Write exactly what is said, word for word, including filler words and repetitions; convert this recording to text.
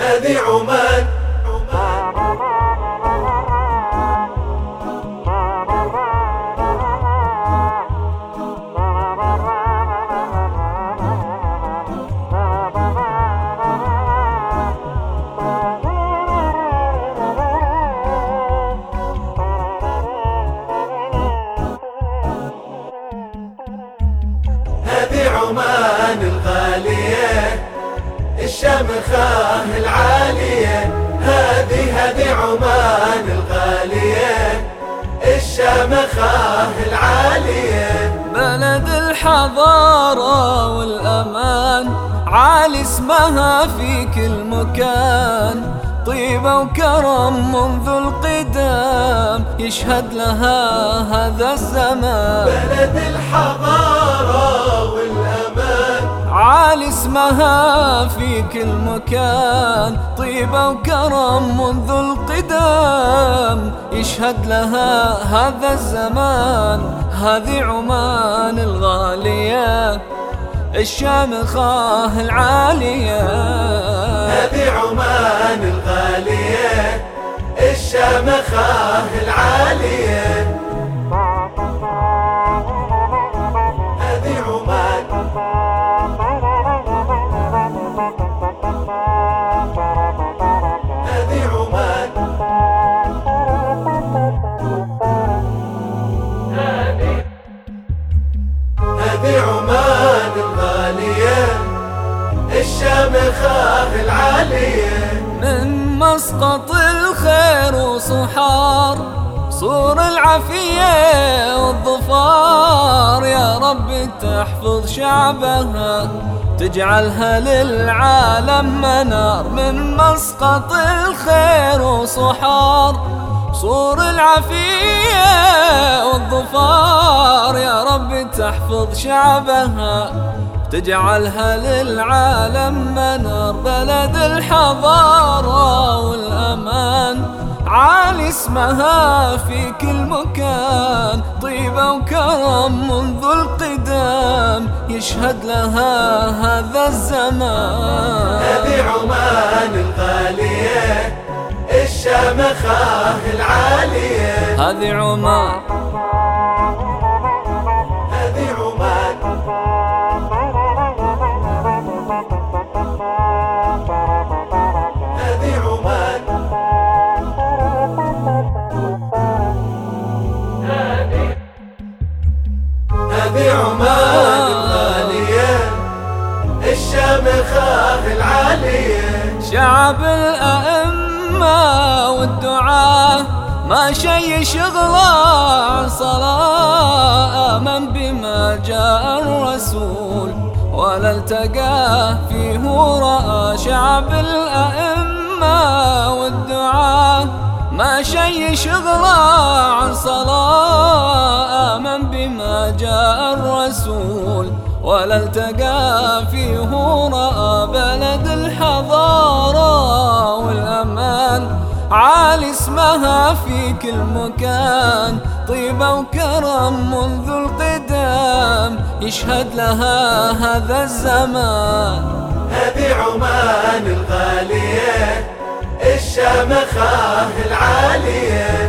هذه عمان. هذه عمان الغالية الشامخة العالية، هذه هذه عمان الغالية الشامخة العالية. بلد الحضارة والأمان، عالي اسمها في كل مكان، طيبة وكرم منذ القدام يشهد لها هذا الزمان. بلد الحضارة والأمان، عالي اسمها في كل مكان، طيبة وكرم منذ القدام يشهد لها هذا الزمان. هذه عمان الغالية الشامخة العالية، هذه عمان الغالية الشامخة العالية. هذه عمان، هذه عمان، هذه عمان الغالية الشامخة العالية. من مسقط الخير وصحار، صور العافية والظفار، يا رب تحفظ شعبها تجعلها للعالم منار. من مسقط الخير وصحار، صور العافية والظفار، يا رب تحفظ شعبها تجعلها للعالم منار. بلد الحضارة والأمان، عالي اسمها في كل مكان، طيبة وكرم منذ القدام يشهد لها هذا الزمان. هذه عمان الغالية الشامخة العالية. هذه عمان، هذه عمان، هذه عمان، هذه عمان الغالية الشامخة العالية. شعب الأئمة والدعاة ما شي شغله عن صلاة، آمن بما جاء الرسول ولا التقاه فيه رأى. شعب الأئمة والدعاة ما شي شغله عن صلاة، آمن بما جاء الرسول ولا التقى فيه رأى. بلد الحضارة والأمان، عالي اسمها في كل مكان، طيبة وكرم منذ القدام يشهد لها هذا الزمان. هذه عمان الغالية الشامخة العالية.